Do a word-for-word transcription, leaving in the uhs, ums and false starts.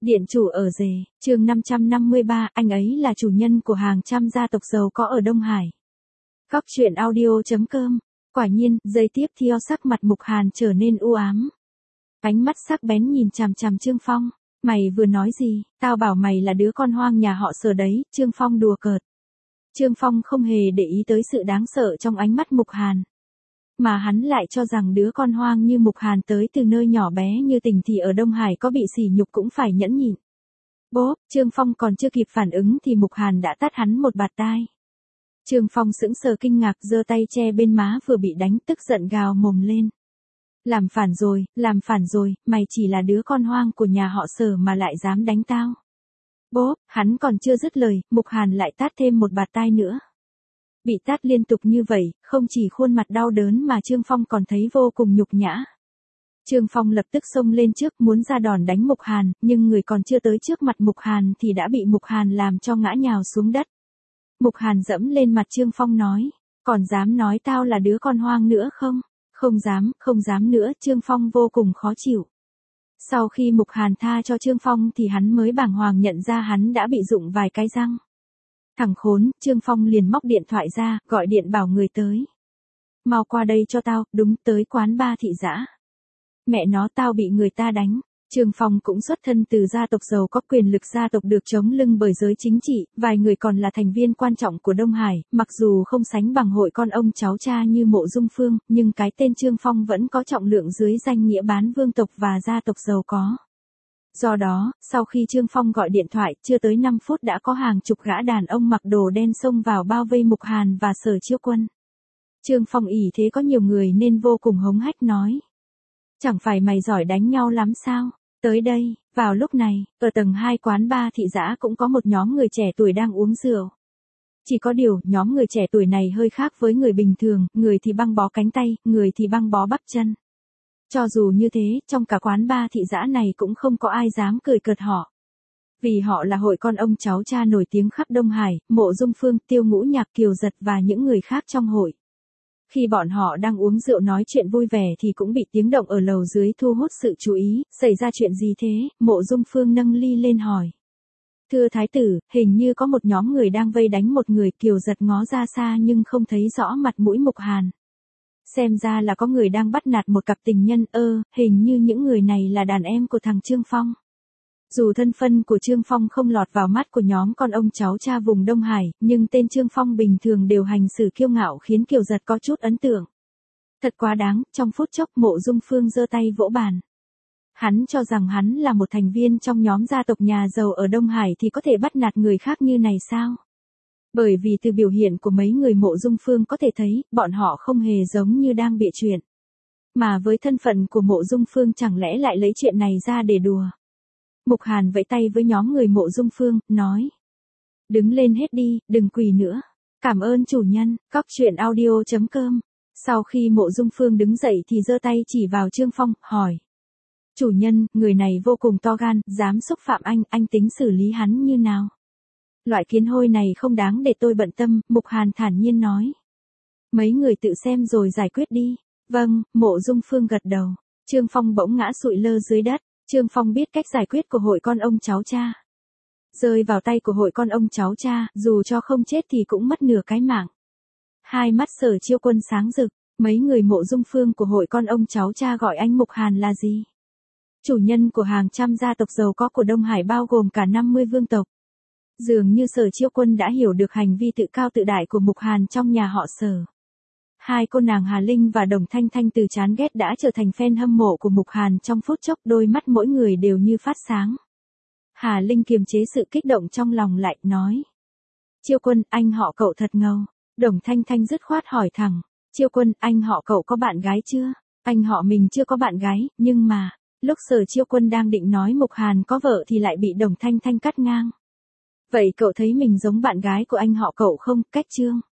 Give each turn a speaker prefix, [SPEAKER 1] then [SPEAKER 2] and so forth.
[SPEAKER 1] Điện chủ ở rể, chương năm trăm năm mươi ba, anh ấy là chủ nhân của hàng trăm gia tộc giàu có ở Đông Hải. Góc truyện audio.com. Quả nhiên, giây tiếp theo sắc mặt Mục Hàn trở nên u ám. Ánh mắt sắc bén nhìn chằm chằm Trương Phong. Mày vừa nói gì, tao bảo mày là đứa con hoang nhà họ Sở đấy, Trương Phong đùa cợt. Trương Phong không hề để ý tới sự đáng sợ trong ánh mắt Mục Hàn. Mà hắn lại cho rằng đứa con hoang như Mục Hàn tới từ nơi nhỏ bé như Tỉnh thì ở Đông Hải có bị sỉ nhục cũng phải nhẫn nhịn. Bốp, Trương Phong còn chưa kịp phản ứng thì Mục Hàn đã tát hắn một bạt tai. Trương Phong sững sờ kinh ngạc giơ tay che bên má vừa bị đánh tức giận gào mồm lên. Làm phản rồi, làm phản rồi, mày chỉ là đứa con hoang của nhà họ Sở mà lại dám đánh tao. Bốp, hắn còn chưa dứt lời, Mục Hàn lại tát thêm một bạt tai nữa. Bị tát liên tục như vậy, không chỉ khuôn mặt đau đớn mà Trương Phong còn thấy vô cùng nhục nhã. Trương Phong lập tức xông lên trước muốn ra đòn đánh Mục Hàn, nhưng người còn chưa tới trước mặt Mục Hàn thì đã bị Mục Hàn làm cho ngã nhào xuống đất. Mục Hàn dẫm lên mặt Trương Phong nói, còn dám nói tao là đứa con hoang nữa không? Không dám, không dám nữa, Trương Phong vô cùng khó chịu. Sau khi Mục Hàn tha cho Trương Phong thì hắn mới bàng hoàng nhận ra hắn đã bị rụng vài cái răng. Thằng khốn, Trương Phong liền móc điện thoại ra, gọi điện bảo người tới. Mau qua đây cho tao, đúng tới quán ba thị dã. Mẹ nó tao bị người ta đánh. Trương Phong cũng xuất thân từ gia tộc giàu có quyền lực gia tộc được chống lưng bởi giới chính trị, vài người còn là thành viên quan trọng của Đông Hải, mặc dù không sánh bằng hội con ông cháu cha như Mộ Dung Phương, nhưng cái tên Trương Phong vẫn có trọng lượng dưới danh nghĩa bán vương tộc và gia tộc giàu có. Do đó, sau khi Trương Phong gọi điện thoại, chưa tới năm phút đã có hàng chục gã đàn ông mặc đồ đen xông vào bao vây Mục Hàn và Sở Chiêu Quân. Trương Phong ỷ thế có nhiều người nên vô cùng hống hách nói. Chẳng phải mày giỏi đánh nhau lắm sao? Tới đây, vào lúc này, ở tầng hai quán ba thị dã cũng có một nhóm người trẻ tuổi đang uống rượu. Chỉ có điều, nhóm người trẻ tuổi này hơi khác với người bình thường, người thì băng bó cánh tay, người thì băng bó bắp chân. Cho dù như thế, trong cả quán ba thị dã này cũng không có ai dám cười cợt họ. Vì họ là hội con ông cháu cha nổi tiếng khắp Đông Hải, Mộ Dung Phương, Tiêu Ngũ Nhạc, Kiều Giật và những người khác trong hội. Khi bọn họ đang uống rượu nói chuyện vui vẻ thì cũng bị tiếng động ở lầu dưới thu hút sự chú ý, xảy ra chuyện gì thế, Mộ Dung Phương nâng ly lên hỏi. Thưa thái tử, hình như có một nhóm người đang vây đánh một người, Kiều Giật ngó ra xa nhưng không thấy rõ mặt mũi Mục Hàn. Xem ra là có người đang bắt nạt một cặp tình nhân, ơ, hình như những người này là đàn em của thằng Trương Phong. Dù thân phận của Trương Phong không lọt vào mắt của nhóm con ông cháu cha vùng Đông Hải, nhưng tên Trương Phong bình thường đều hành xử kiêu ngạo khiến Kiều Giật có chút ấn tượng. Thật quá đáng, trong phút chốc Mộ Dung Phương giơ tay vỗ bàn. Hắn cho rằng hắn là một thành viên trong nhóm gia tộc nhà giàu ở Đông Hải thì có thể bắt nạt người khác như này sao? Bởi vì từ biểu hiện của mấy người Mộ Dung Phương có thể thấy, bọn họ không hề giống như đang bịa chuyện. Mà với thân phận của Mộ Dung Phương chẳng lẽ lại lấy chuyện này ra để đùa. Mục Hàn vẫy tay với nhóm người Mộ Dung Phương, nói. Đứng lên hết đi, đừng quỳ nữa. Cảm ơn chủ nhân, góc truyện audio.com. Sau khi Mộ Dung Phương đứng dậy thì giơ tay chỉ vào Trương Phong, hỏi. Chủ nhân, người này vô cùng to gan, dám xúc phạm anh, anh tính xử lý hắn như nào? Loại kiến hôi này không đáng để tôi bận tâm, Mục Hàn thản nhiên nói. Mấy người tự xem rồi giải quyết đi. Vâng, Mộ Dung Phương gật đầu. Trương Phong bỗng ngã sụi lơ dưới đất. Trương Phong biết cách giải quyết của hội con ông cháu cha. Rơi vào tay của hội con ông cháu cha, dù cho không chết thì cũng mất nửa cái mạng. Hai mắt Sở Chiêu Quân sáng rực, mấy người Mộ Dung Phương của hội con ông cháu cha gọi anh Mục Hàn là gì? Chủ nhân của hàng trăm gia tộc giàu có của Đông Hải bao gồm cả năm mươi vương tộc. Dường như Sở Chiêu Quân đã hiểu được hành vi tự cao tự đại của Mục Hàn trong nhà họ Sở. Hai cô nàng Hà Linh và Đồng Thanh Thanh từ chán ghét đã trở thành fan hâm mộ của Mục Hàn trong phút chốc, đôi mắt mỗi người đều như phát sáng. Hà Linh kiềm chế sự kích động trong lòng lại, nói. Chiêu Quân, anh họ cậu thật ngầu. Đồng Thanh Thanh dứt khoát hỏi thẳng. Chiêu Quân, anh họ cậu có bạn gái chưa? Anh họ mình chưa có bạn gái, nhưng mà, lúc Sở Chiêu Quân đang định nói Mục Hàn có vợ thì lại bị Đồng Thanh Thanh cắt ngang. Vậy cậu thấy mình giống bạn gái của anh họ cậu không? Cách Trương